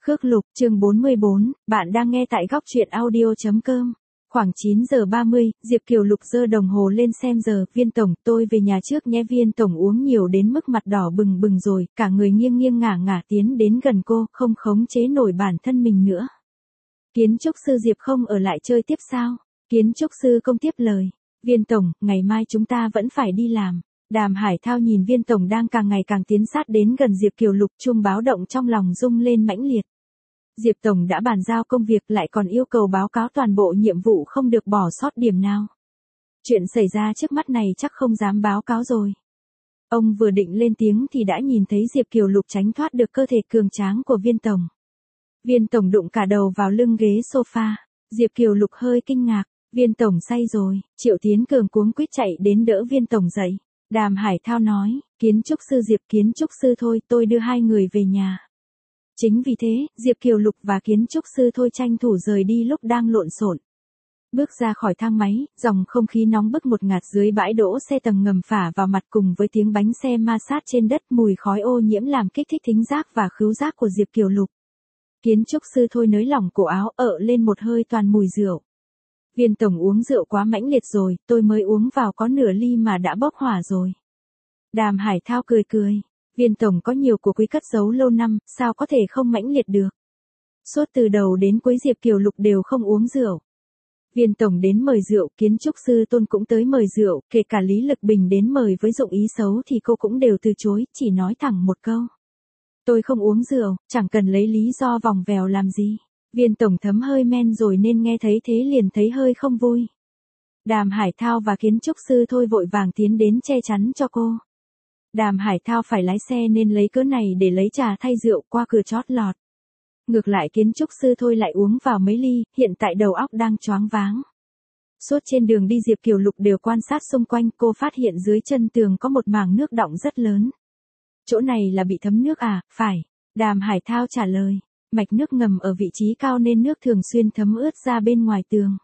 Khước Lục, chương 44, bạn đang nghe tại góc truyện audio.com. Khoảng 9 giờ 30, Diệp Kiều Lục giơ đồng hồ lên xem giờ, Viên Tổng, tôi về nhà trước nhé. Viên Tổng uống nhiều đến mức mặt đỏ bừng bừng rồi, cả người nghiêng nghiêng ngả ngả tiến đến gần cô, không khống chế nổi bản thân mình nữa. Kiến trúc sư Diệp không ở lại chơi tiếp sao? Kiến trúc sư Công tiếp lời. Viên Tổng, ngày mai chúng ta vẫn phải đi làm. Đàm Hải Thao nhìn Viên Tổng đang càng ngày càng tiến sát đến gần Diệp Kiều Lục, chuông báo động trong lòng rung lên mãnh liệt. Diệp Tổng đã bàn giao công việc lại còn yêu cầu báo cáo toàn bộ nhiệm vụ không được bỏ sót điểm nào. Chuyện xảy ra trước mắt này chắc không dám báo cáo rồi. Ông vừa định lên tiếng thì đã nhìn thấy Diệp Kiều Lục tránh thoát được cơ thể cường tráng của Viên Tổng. Viên Tổng đụng cả đầu vào lưng ghế sofa. Diệp Kiều Lục hơi kinh ngạc. Viên Tổng say rồi. Triệu Tiến Cường cuống quýt chạy đến đỡ Viên Tổng dậy. Đàm Hải Thao nói, kiến trúc sư Diệp, kiến trúc sư thôi, tôi đưa hai người về nhà. Chính vì thế, Diệp Kiều Lục và kiến trúc sư thôi tranh thủ rời đi lúc đang lộn xộn. Bước ra khỏi thang máy, dòng không khí nóng bức một ngạt dưới bãi đỗ xe tầng ngầm phả vào mặt cùng với tiếng bánh xe ma sát trên đất, mùi khói ô nhiễm làm kích thích thính giác và khứu giác của Diệp Kiều Lục. Kiến trúc sư thôi nới lỏng cổ áo, lên một hơi toàn mùi rượu. Viên Tổng uống rượu quá mãnh liệt rồi, tôi mới uống vào có nửa ly mà đã bốc hỏa rồi. Đàm Hải Thao cười cười. Viên Tổng có nhiều của quý cất giấu lâu năm, sao có thể không mãnh liệt được. Suốt từ đầu đến cuối Diệp Kiều Lục đều không uống rượu. Viên Tổng đến mời rượu, kiến trúc sư Tôn cũng tới mời rượu, kể cả Lý Lực Bình đến mời với dụng ý xấu thì cô cũng đều từ chối, chỉ nói thẳng một câu. Tôi không uống rượu, chẳng cần lấy lý do vòng vèo làm gì. Viên Tổng thấm hơi men rồi nên nghe thấy thế liền thấy hơi không vui. Đàm Hải Thao và kiến trúc sư thôi vội vàng tiến đến che chắn cho cô. Đàm Hải Thao phải lái xe nên lấy cớ này để lấy trà thay rượu qua cửa chót lọt. Ngược lại kiến trúc sư thôi lại uống vào mấy ly, hiện tại đầu óc đang choáng váng. Suốt trên đường đi Diệp Kiều Lục đều quan sát xung quanh, cô phát hiện dưới chân tường có một mảng nước đọng rất lớn. Chỗ này là bị thấm nước à? Phải. Đàm Hải Thao trả lời. Mạch nước ngầm ở vị trí cao nên nước thường xuyên thấm ướt ra bên ngoài tường.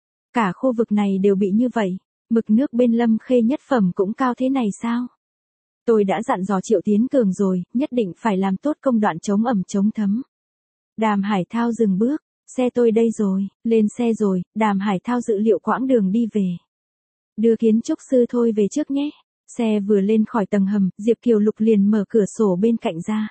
Cả khu vực này đều bị như vậy. Mực nước bên Lâm Khê nhất phẩm cũng cao thế này sao? Tôi đã dặn dò Triệu Tiến Cường rồi, nhất định phải làm tốt công đoạn chống ẩm chống thấm. Đàm Hải Thao dừng bước, xe tôi đây rồi, lên xe rồi, Đàm Hải Thao dự liệu quãng đường đi về. Đưa kiến trúc sư thôi về trước nhé. Xe vừa lên khỏi tầng hầm, Diệp Kiều Lục liền mở cửa sổ bên cạnh ra.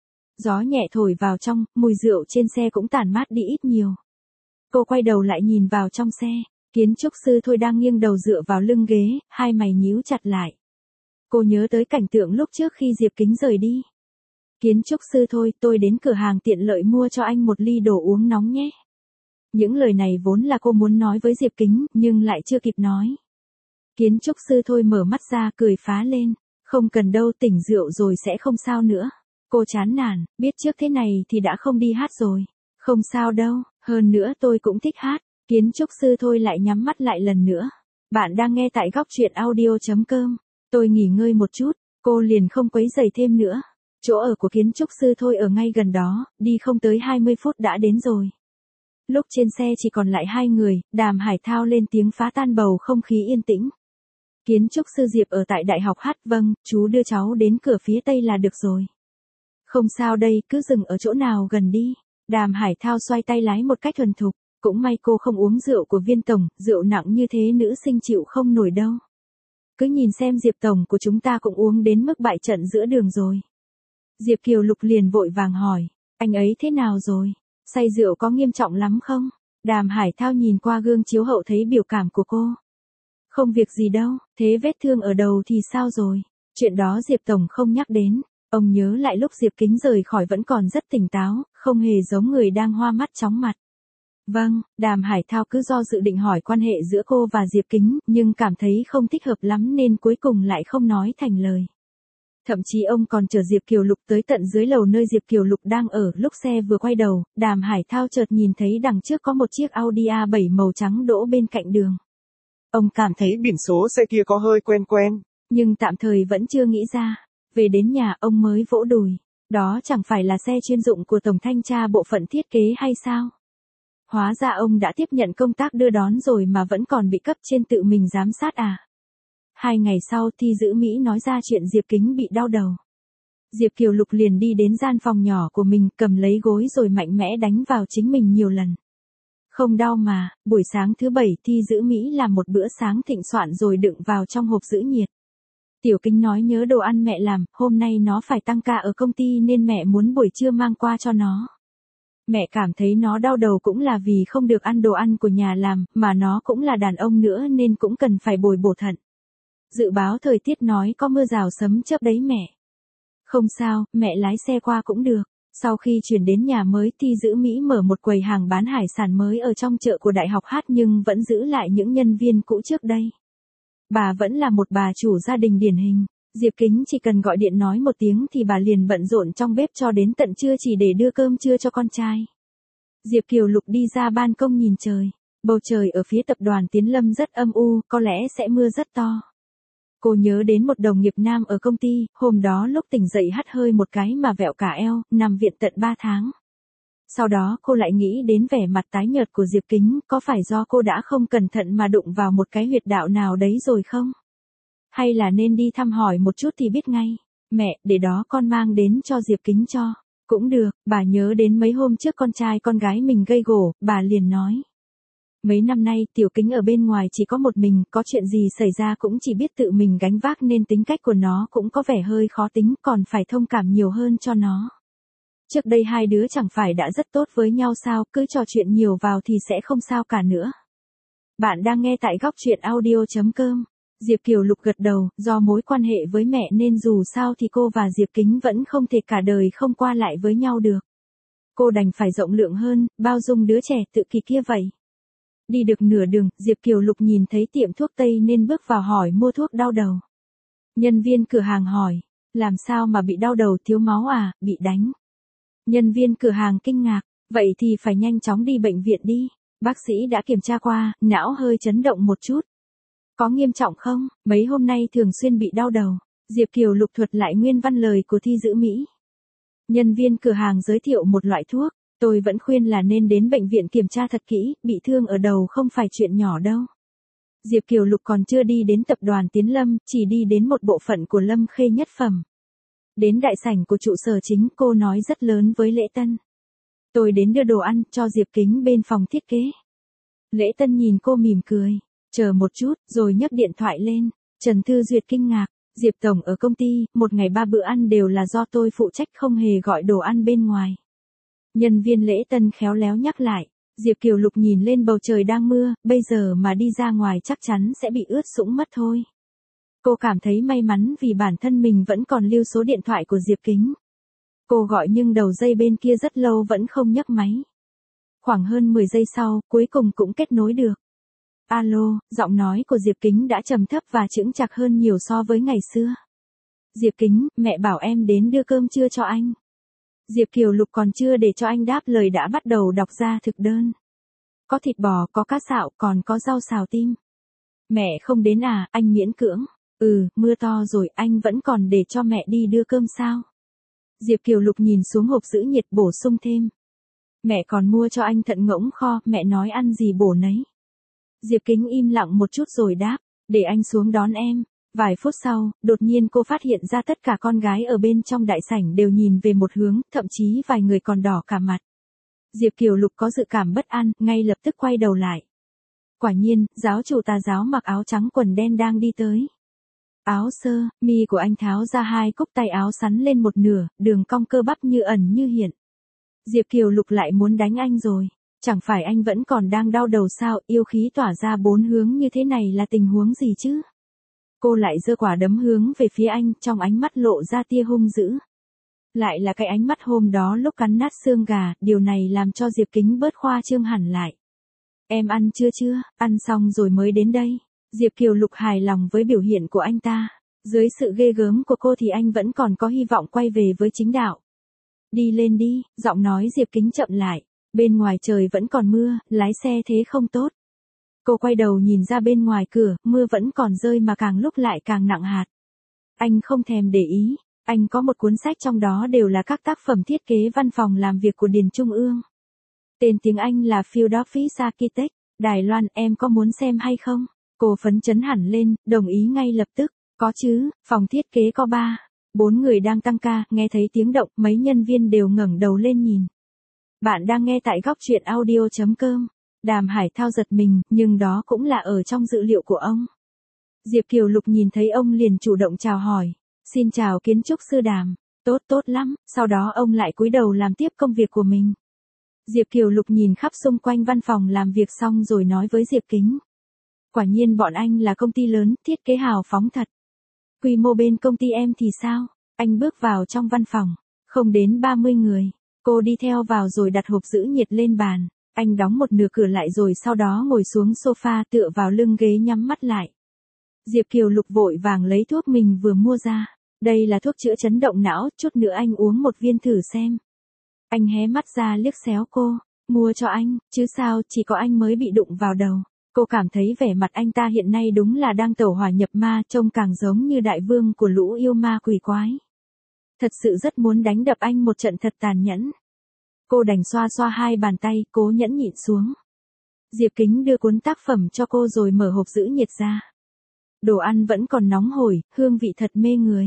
Gió nhẹ thổi vào trong, mùi rượu trên xe cũng tản mát đi ít nhiều. Cô quay đầu lại nhìn vào trong xe, kiến trúc sư thôi đang nghiêng đầu dựa vào lưng ghế, hai mày nhíu chặt lại. Cô nhớ tới cảnh tượng lúc trước khi Diệp Kính rời đi. Kiến trúc sư thôi, tôi đến cửa hàng tiện lợi mua cho anh một ly đồ uống nóng nhé. Những lời này vốn là cô muốn nói với Diệp Kính, nhưng lại chưa kịp nói. Kiến trúc sư thôi mở mắt ra cười phá lên. Không cần đâu, tỉnh rượu rồi sẽ không sao nữa. Cô chán nản, biết trước thế này thì đã không đi hát rồi. Không sao đâu, hơn nữa tôi cũng thích hát. Kiến trúc sư thôi lại nhắm mắt lại lần nữa. Bạn đang nghe tại góc truyện audio.com. Tôi nghỉ ngơi một chút, cô liền không quấy rầy thêm nữa. Chỗ ở của kiến trúc sư thôi ở ngay gần đó, đi không tới 20 phút đã đến rồi. Lúc trên xe chỉ còn lại hai người, Đàm Hải Thao lên tiếng phá tan bầu không khí yên tĩnh. Kiến trúc sư Diệp ở tại đại học hát, vâng, chú đưa cháu đến cửa phía tây là được rồi. Không sao đây, cứ dừng ở chỗ nào gần đi. Đàm Hải Thao xoay tay lái một cách thuần thục, cũng may cô không uống rượu của Viên Tổng, rượu nặng như thế nữ sinh chịu không nổi đâu. Cứ nhìn xem Diệp Tổng của chúng ta cũng uống đến mức bại trận giữa đường rồi. Diệp Kiều Lục liền vội vàng hỏi, anh ấy thế nào rồi? Say rượu có nghiêm trọng lắm không? Đàm Hải Thao nhìn qua gương chiếu hậu thấy biểu cảm của cô. Không việc gì đâu, thế vết thương ở đầu thì sao rồi? Chuyện đó Diệp Tổng không nhắc đến. Ông nhớ lại lúc Diệp Kính rời khỏi vẫn còn rất tỉnh táo, không hề giống người đang hoa mắt chóng mặt. Vâng, Đàm Hải Thao cứ do dự định hỏi quan hệ giữa cô và Diệp Kính, nhưng cảm thấy không thích hợp lắm nên cuối cùng lại không nói thành lời. Thậm chí ông còn chở Diệp Kiều Lục tới tận dưới lầu nơi Diệp Kiều Lục đang ở, lúc xe vừa quay đầu, Đàm Hải Thao chợt nhìn thấy đằng trước có một chiếc Audi A7 màu trắng đỗ bên cạnh đường. Ông cảm thấy Biển số xe kia có hơi quen quen. Nhưng tạm thời vẫn chưa nghĩ ra. Về đến nhà ông mới vỗ đùi. Đó chẳng phải là xe chuyên dụng của Tổng Thanh tra Bộ phận Thiết kế hay sao? Hóa ra ông đã tiếp nhận công tác đưa đón rồi mà vẫn còn bị cấp trên tự mình giám sát à? 2 ngày sau Thi Dữ Mỹ nói ra chuyện Diệp Kính bị đau đầu. Diệp Kiều Lục liền đi đến gian phòng nhỏ của mình, cầm lấy gối rồi mạnh mẽ đánh vào chính mình nhiều lần. Không đau mà, buổi sáng thứ bảy Thi giữ Mỹ làm một bữa sáng thịnh soạn rồi đựng vào trong hộp giữ nhiệt. Tiểu Kính nói nhớ đồ ăn mẹ làm, hôm nay nó phải tăng ca ở công ty nên mẹ muốn buổi trưa mang qua cho nó. Mẹ cảm thấy nó đau đầu cũng là vì không được ăn đồ ăn của nhà làm, mà nó cũng là đàn ông nữa nên cũng cần phải bồi bổ thận. Dự báo thời tiết nói có mưa rào sấm chớp đấy mẹ. Không sao, mẹ lái xe qua cũng được. Sau khi chuyển đến nhà mới Thi giữ Mỹ mở một quầy hàng bán hải sản mới ở trong chợ của Đại học Hát nhưng vẫn giữ lại những nhân viên cũ trước đây. Bà vẫn là một bà chủ gia đình điển hình. Diệp Kính chỉ cần gọi điện nói một tiếng thì bà liền bận rộn trong bếp cho đến tận trưa chỉ để đưa cơm trưa cho con trai. Diệp Kiều Lục đi ra ban công nhìn trời. Bầu trời ở phía tập đoàn Tiến Lâm rất âm u, có lẽ sẽ mưa rất to. Cô nhớ đến một đồng nghiệp nam ở công ty, hôm đó lúc tỉnh dậy hắt hơi một cái mà vẹo cả eo, nằm viện tận 3 tháng. Sau đó cô lại nghĩ đến vẻ mặt tái nhợt của Diệp Kính, có phải do cô đã không cẩn thận mà đụng vào một cái huyệt đạo nào đấy rồi không? Hay là nên đi thăm hỏi một chút thì biết ngay. Mẹ, để đó con mang đến cho Diệp Kính cho. Cũng được, bà nhớ đến mấy hôm trước con trai con gái mình gây gổ, bà liền nói. Mấy năm nay Tiểu Kính ở bên ngoài chỉ có một mình, có chuyện gì xảy ra cũng chỉ biết tự mình gánh vác nên tính cách của nó cũng có vẻ hơi khó tính, còn phải thông cảm nhiều hơn cho nó. Trước đây hai đứa chẳng phải đã rất tốt với nhau sao, cứ trò chuyện nhiều vào thì sẽ không sao cả nữa. Bạn đang nghe tại góc truyện audio.com. Diệp Kiều Lục gật đầu, do mối quan hệ với mẹ nên dù sao thì cô và Diệp Kính vẫn không thể cả đời không qua lại với nhau được. Cô đành phải rộng lượng hơn, bao dung đứa trẻ tự kỷ kia vậy. Đi được nửa đường, Diệp Kiều Lục nhìn thấy tiệm thuốc Tây nên bước vào hỏi mua thuốc đau đầu. Nhân viên cửa hàng hỏi, làm sao mà bị đau đầu, thiếu máu à, bị đánh. Nhân viên cửa hàng kinh ngạc, vậy thì phải nhanh chóng đi bệnh viện đi. Bác sĩ đã kiểm tra qua, não hơi chấn động một chút. Có nghiêm trọng không? Mấy hôm nay thường xuyên bị đau đầu. Diệp Kiều Lục thuật lại nguyên văn lời của Thi giữ Mỹ. Nhân viên cửa hàng giới thiệu một loại thuốc. Tôi vẫn khuyên là nên đến bệnh viện kiểm tra thật kỹ, bị thương ở đầu không phải chuyện nhỏ đâu. Diệp Kiều Lục còn chưa đi đến tập đoàn Tiến Lâm, chỉ đi đến một bộ phận của Lâm Khê Nhất Phẩm. Đến đại sảnh của trụ sở chính, cô nói rất lớn với Lễ Tân. Tôi đến đưa đồ ăn cho Diệp Kính bên phòng thiết kế. Lễ Tân nhìn cô mỉm cười, chờ một chút, rồi nhấc điện thoại lên. Trần Thư Duyệt kinh ngạc, Diệp Tổng ở công ty, một ngày 3 bữa ăn đều là do tôi phụ trách, không hề gọi đồ ăn bên ngoài. Nhân viên Lễ Tân khéo léo nhắc lại, Diệp Kiều Lục nhìn lên bầu trời đang mưa, bây giờ mà đi ra ngoài chắc chắn sẽ bị ướt sũng mất thôi. Cô cảm thấy may mắn vì bản thân mình vẫn còn lưu số điện thoại của Diệp Kính. Cô gọi nhưng đầu dây bên kia rất lâu vẫn không nhấc máy. Khoảng hơn 10 giây sau, cuối cùng cũng kết nối được. Alo, giọng nói của Diệp Kính đã trầm thấp và chững chạc hơn nhiều so với ngày xưa. Diệp Kính, mẹ bảo em đến đưa cơm trưa cho anh. Diệp Kiều Lục còn chưa để cho anh đáp lời đã bắt đầu đọc ra thực đơn. Có thịt bò, có cá xạo, còn có rau xào tim. Mẹ không đến à, anh miễn cưỡng. Mưa to rồi, anh vẫn còn để cho mẹ đi đưa cơm sao? Diệp Kiều Lục nhìn xuống hộp giữ nhiệt bổ sung thêm. Mẹ còn mua cho anh thận ngỗng kho, mẹ nói ăn gì bổ nấy. Diệp Kính im lặng một chút rồi đáp, để anh xuống đón em. Vài phút sau, đột nhiên cô phát hiện ra tất cả con gái ở bên trong đại sảnh đều nhìn về một hướng, thậm chí vài người còn đỏ cả mặt. Diệp Kiều Lục có dự cảm bất an, ngay lập tức quay đầu lại. Quả nhiên, giáo chủ tà giáo mặc áo trắng quần đen đang đi tới. Áo sơ, mi của anh tháo ra hai cúc tay áo sắn lên một nửa, đường cong cơ bắp như ẩn như hiện. Diệp Kiều Lục lại muốn đánh anh rồi. Chẳng phải anh vẫn còn đang đau đầu sao, yêu khí tỏa ra bốn hướng như thế này là tình huống gì chứ? Cô lại giơ quả đấm hướng về phía anh, trong ánh mắt lộ ra tia hung dữ. Lại là cái ánh mắt hôm đó lúc cắn nát xương gà, điều này làm cho Diệp Kính bớt khoa trương hẳn lại. Em ăn chưa, ăn xong rồi mới đến đây. Diệp Kiều Lục hài lòng với biểu hiện của anh ta. Dưới sự ghê gớm của cô thì anh vẫn còn có hy vọng quay về với chính đạo. Đi lên đi, giọng nói Diệp Kính chậm lại. Bên ngoài trời vẫn còn mưa, lái xe thế không tốt. Cô quay đầu nhìn ra bên ngoài cửa, mưa vẫn còn rơi mà càng lúc lại càng nặng hạt. Anh không thèm để ý, anh có một cuốn sách trong đó đều là các tác phẩm thiết kế văn phòng làm việc của Điền Trung Ương. Tên tiếng Anh là Field Office Architect, Đài Loan, em có muốn xem hay không? Cô phấn chấn hẳn lên, đồng ý ngay lập tức, có chứ, phòng thiết kế có 3. 4 người đang tăng ca, nghe thấy tiếng động, mấy nhân viên đều ngẩng đầu lên nhìn. Bạn đang nghe tại góc truyện audio.com. Đàm Hải Thao giật mình, nhưng đó cũng là ở trong dự liệu của ông. Diệp Kiều Lục nhìn thấy ông liền chủ động chào hỏi. Xin chào kiến trúc sư Đàm. Tốt lắm, sau đó ông lại cúi đầu làm tiếp công việc của mình. Diệp Kiều Lục nhìn khắp xung quanh văn phòng làm việc xong rồi nói với Diệp Kính. Quả nhiên bọn anh là công ty lớn, thiết kế hào phóng thật. Quy mô bên công ty em thì sao? Anh bước vào trong văn phòng. Không đến 30 người. Cô đi theo vào rồi đặt hộp giữ nhiệt lên bàn. Anh đóng một nửa cửa lại rồi sau đó ngồi xuống sofa tựa vào lưng ghế nhắm mắt lại. Diệp Kiều Lục vội vàng lấy thuốc mình vừa mua ra. Đây là thuốc chữa chấn động não, chút nữa anh uống một viên thử xem. Anh hé mắt ra liếc xéo cô. Mua cho anh, chứ sao, chỉ có anh mới bị đụng vào đầu. Cô cảm thấy vẻ mặt anh ta hiện nay đúng là đang tẩu hỏa nhập ma, trông càng giống như đại vương của lũ yêu ma quỷ quái. Thật sự rất muốn đánh đập anh một trận thật tàn nhẫn. Cô đành xoa xoa hai bàn tay, cố nhẫn nhịn xuống. Diệp Kính đưa cuốn tác phẩm cho cô rồi mở hộp giữ nhiệt ra. Đồ ăn vẫn còn nóng hổi, hương vị thật mê người.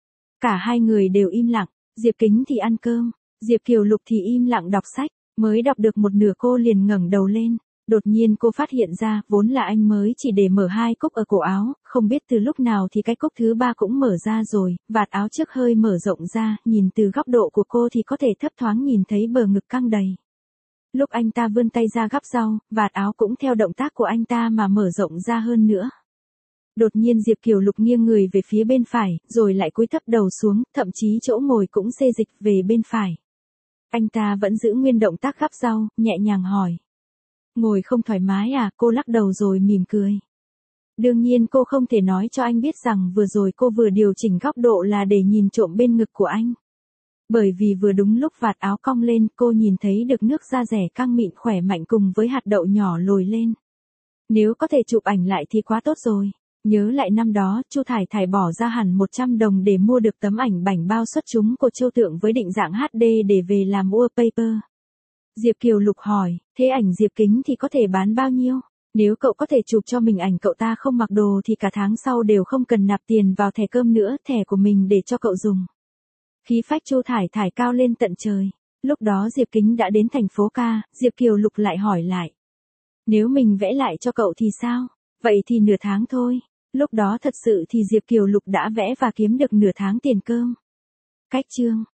Cả hai người đều im lặng, Diệp Kính thì ăn cơm, Diệp Kiều Lục thì im lặng đọc sách, mới đọc được một nửa cô liền ngẩng đầu lên. Đột nhiên cô phát hiện ra, vốn là anh mới chỉ để mở 2 cúc ở cổ áo, không biết từ lúc nào thì cái cúc thứ 3 cũng mở ra rồi, vạt áo trước hơi mở rộng ra, nhìn từ góc độ của cô thì có thể thấp thoáng nhìn thấy bờ ngực căng đầy. Lúc anh ta vươn tay ra gắp rau, vạt áo cũng theo động tác của anh ta mà mở rộng ra hơn nữa. Đột nhiên Diệp Kiều Lục nghiêng người về phía bên phải, rồi lại cúi thấp đầu xuống, thậm chí chỗ ngồi cũng xê dịch về bên phải. Anh ta vẫn giữ nguyên động tác gắp rau, nhẹ nhàng hỏi. Ngồi không thoải mái à? Cô lắc đầu rồi mỉm cười. Đương nhiên cô không thể nói cho anh biết rằng vừa rồi cô vừa điều chỉnh góc độ là để nhìn trộm bên ngực của anh. Bởi vì vừa đúng lúc vạt áo cong lên, cô nhìn thấy được nước da rẻ căng mịn khỏe mạnh cùng với hạt đậu nhỏ lồi lên. Nếu có thể chụp ảnh lại thì quá tốt rồi. Nhớ lại năm đó, Chu Thải Thải bỏ ra hẳn 100 đồng để mua được tấm ảnh bảnh bao xuất chúng của Châu Tượng với định dạng HD để về làm wallpaper. Diệp Kiều Lục hỏi, thế ảnh Diệp Kính thì có thể bán bao nhiêu? Nếu cậu có thể chụp cho mình ảnh cậu ta không mặc đồ thì cả tháng sau đều không cần nạp tiền vào thẻ cơm nữa, thẻ của mình để cho cậu dùng. Khí phách Chu Thải Thải cao lên tận trời. Lúc đó Diệp Kính đã đến thành phố ca, Diệp Kiều Lục lại hỏi lại. Nếu mình vẽ lại cho cậu thì sao? Vậy thì nửa tháng thôi. Lúc đó thật sự thì Diệp Kiều Lục đã vẽ và kiếm được nửa tháng tiền cơm. Cách chương